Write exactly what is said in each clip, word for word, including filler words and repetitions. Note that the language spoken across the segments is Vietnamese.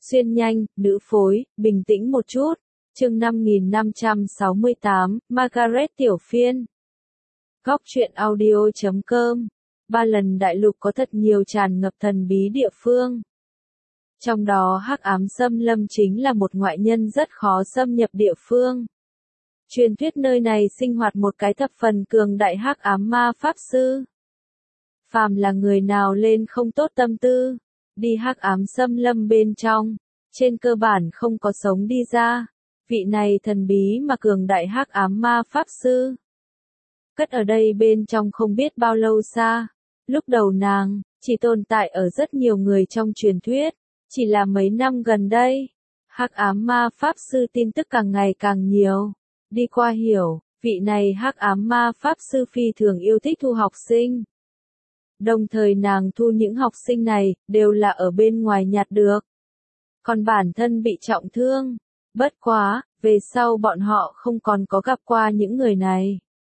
Xuyên nhanh, nữ phối, bình tĩnh một chút. Chương năm nghìn năm trăm sáu mươi tám, Margaret tiểu phiên. Góc truyện audio chấm com. Ba lần đại lục có thật nhiều tràn ngập thần bí địa phương. Trong đó hắc ám xâm lâm chính là một ngoại nhân rất khó xâm nhập địa phương. Truyền thuyết nơi này sinh hoạt một cái thập phần cường đại hắc ám ma pháp sư. Phàm là người nào lên không tốt tâm tư, đi hắc ám xâm lâm bên trong, trên cơ bản không có sống đi ra. Vị này thần bí mà cường đại hắc ám ma pháp sư cất ở đây bên trong không biết bao lâu xa. Lúc đầu nàng chỉ tồn tại ở rất nhiều người trong truyền thuyết, chỉ là mấy năm gần đây, hắc ám ma pháp sư tin tức càng ngày càng nhiều. Đi qua hiểu, vị này hắc ám ma pháp sư phi thường yêu thích thu học sinh. Đồng thời nàng thu những học sinh này đều là ở bên ngoài nhặt được. Còn bản thân bị trọng thương. Bất quá, về sau bọn họ không còn có gặp qua những người này.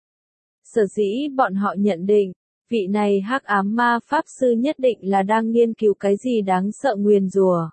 Sở dĩ bọn họ nhận định, vị này hắc ám ma pháp sư nhất định là đang nghiên cứu cái gì đáng sợ nguyền rủa.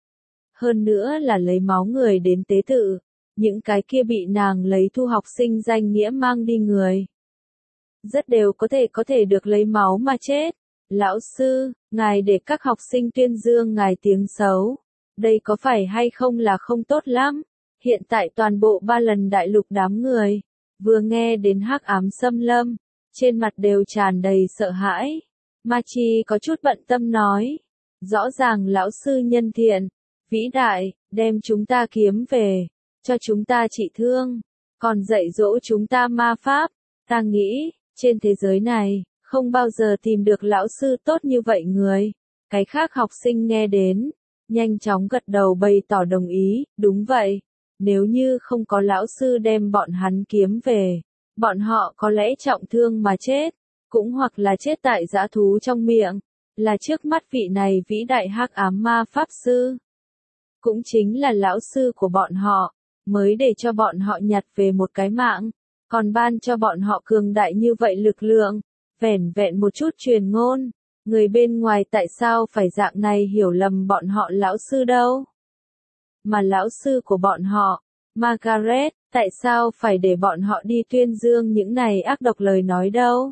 Hơn nữa là lấy máu người đến tế tự, những cái kia bị nàng lấy thu học sinh danh nghĩa mang đi người. Rất đều có thể có thể được lấy máu mà chết. Lão sư, ngài để các học sinh tuyên dương ngài tiếng xấu. Đây có phải hay không là không tốt lắm. Hiện tại toàn bộ ba lần đại lục đám người, vừa nghe đến hắc ám xâm lâm, trên mặt đều tràn đầy sợ hãi. Ma Chi có chút bận tâm nói, rõ ràng lão sư nhân thiện, vĩ đại, đem chúng ta kiếm về, cho chúng ta trị thương, còn dạy dỗ chúng ta ma pháp. Ta nghĩ, trên thế giới này, không bao giờ tìm được lão sư tốt như vậy người. Cái khác học sinh nghe đến, nhanh chóng gật đầu bày tỏ đồng ý, đúng vậy. Nếu như không có lão sư đem bọn hắn kiếm về, bọn họ có lẽ trọng thương mà chết, cũng hoặc là chết tại dã thú trong miệng, là trước mắt vị này vĩ đại hắc ám ma pháp sư. Cũng chính là lão sư của bọn họ, mới để cho bọn họ nhặt về một cái mạng, còn ban cho bọn họ cường đại như vậy lực lượng, vẻn vẹn một chút truyền ngôn. Người bên ngoài tại sao phải dạng này hiểu lầm bọn họ lão sư đâu? Mà lão sư của bọn họ, Margaret, tại sao phải để bọn họ đi tuyên dương những này ác độc lời nói đâu?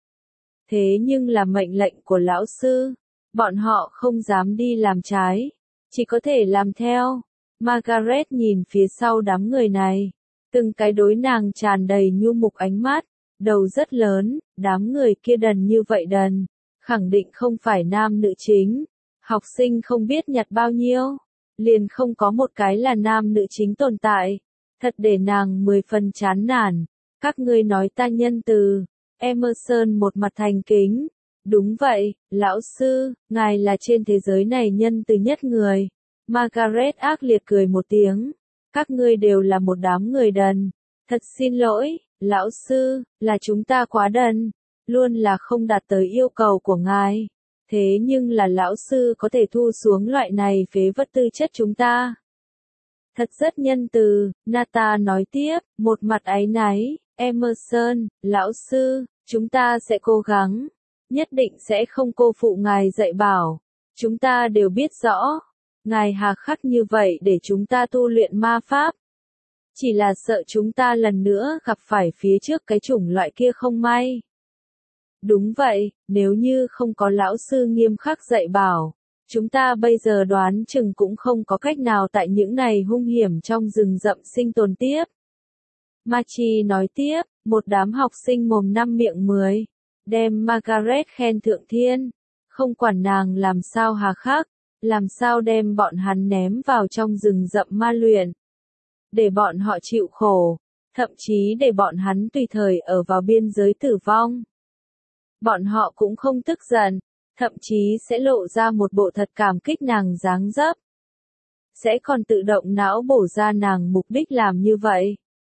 Thế nhưng là mệnh lệnh của lão sư, bọn họ không dám đi làm trái, chỉ có thể làm theo. Margaret nhìn phía sau đám người này, từng cái đối nàng tràn đầy nhu mục ánh mắt, đầu rất lớn, đám người kia đần như vậy đần, khẳng định không phải nam nữ chính, học sinh không biết nhặt bao nhiêu. Liền không có một cái là nam nữ chính tồn tại. Thật để nàng mười phần chán nản. Các ngươi nói ta nhân từ. Emerson một mặt thành kính. Đúng vậy, lão sư, ngài là trên thế giới này nhân từ nhất người. Margaret ác liệt cười một tiếng. Các ngươi đều là một đám người đần. Thật xin lỗi, lão sư, là chúng ta quá đần. Luôn là không đạt tới yêu cầu của ngài. Thế nhưng là lão sư có thể thu xuống loại này phế vật tư chất chúng ta. Thật rất nhân từ, Nata nói tiếp, một mặt áy náy, Emerson, lão sư, chúng ta sẽ cố gắng, nhất định sẽ không cô phụ ngài dạy bảo. Chúng ta đều biết rõ, ngài hà khắc như vậy để chúng ta tu luyện ma pháp. Chỉ là sợ chúng ta lần nữa gặp phải phía trước cái chủng loại kia không may. Đúng vậy, nếu như không có lão sư nghiêm khắc dạy bảo, chúng ta bây giờ đoán chừng cũng không có cách nào tại những này hung hiểm trong rừng rậm sinh tồn tiếp. Ma Chi nói tiếp, một đám học sinh mồm năm miệng mười, đem Margaret khen thượng thiên, không quản nàng làm sao hà khắc, làm sao đem bọn hắn ném vào trong rừng rậm ma luyện, để bọn họ chịu khổ, thậm chí để bọn hắn tùy thời ở vào biên giới tử vong. Bọn họ cũng không tức giận, thậm chí sẽ lộ ra một bộ thật cảm kích nàng dáng dấp. Sẽ còn tự động não bổ ra nàng mục đích làm như vậy.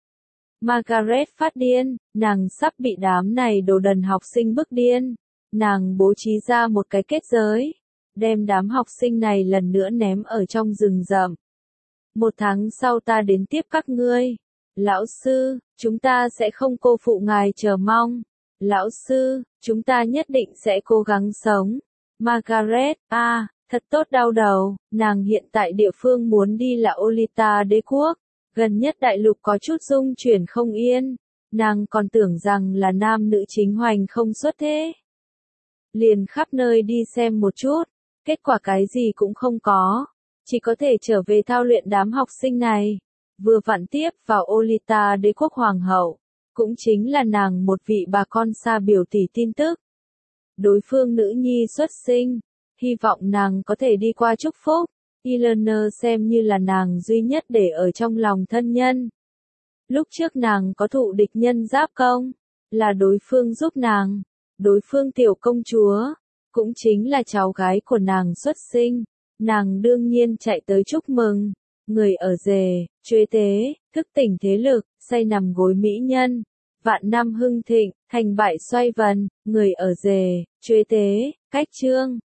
Margaret phát điên, nàng sắp bị đám này đồ đần học sinh bức điên. Nàng bố trí ra một cái kết giới, đem đám học sinh này lần nữa ném ở trong rừng rậm. Một tháng sau ta đến tiếp các ngươi. Lão sư, chúng ta sẽ không cô phụ ngài chờ mong. Lão sư, chúng ta nhất định sẽ cố gắng sống. Margaret, a, à, Thật tốt đau đầu, nàng hiện tại địa phương muốn đi là Olita đế quốc, gần nhất đại lục có chút dung chuyển không yên, nàng còn tưởng rằng là nam nữ chính hoành không xuất thế. Liền khắp nơi đi xem một chút, kết quả cái gì cũng không có, chỉ có thể trở về thao luyện đám học sinh này, vừa vặn tiếp vào Olita đế quốc hoàng hậu, cũng chính là nàng một vị bà con xa biểu tỷ tin tức. Đối phương nữ nhi xuất sinh, hy vọng nàng có thể đi qua chúc phúc, Eleanor xem như là nàng duy nhất để ở trong lòng thân nhân. Lúc trước nàng có thụ địch nhân giáp công, là đối phương giúp nàng, đối phương tiểu công chúa, cũng chính là cháu gái của nàng xuất sinh, nàng đương nhiên chạy tới chúc mừng, người ở rề, chuế tế, thức tỉnh thế lực, say nằm gối mỹ nhân, vạn năm hưng thịnh, thành bại xoay vần, người ở rề, chuế tế, cách trương.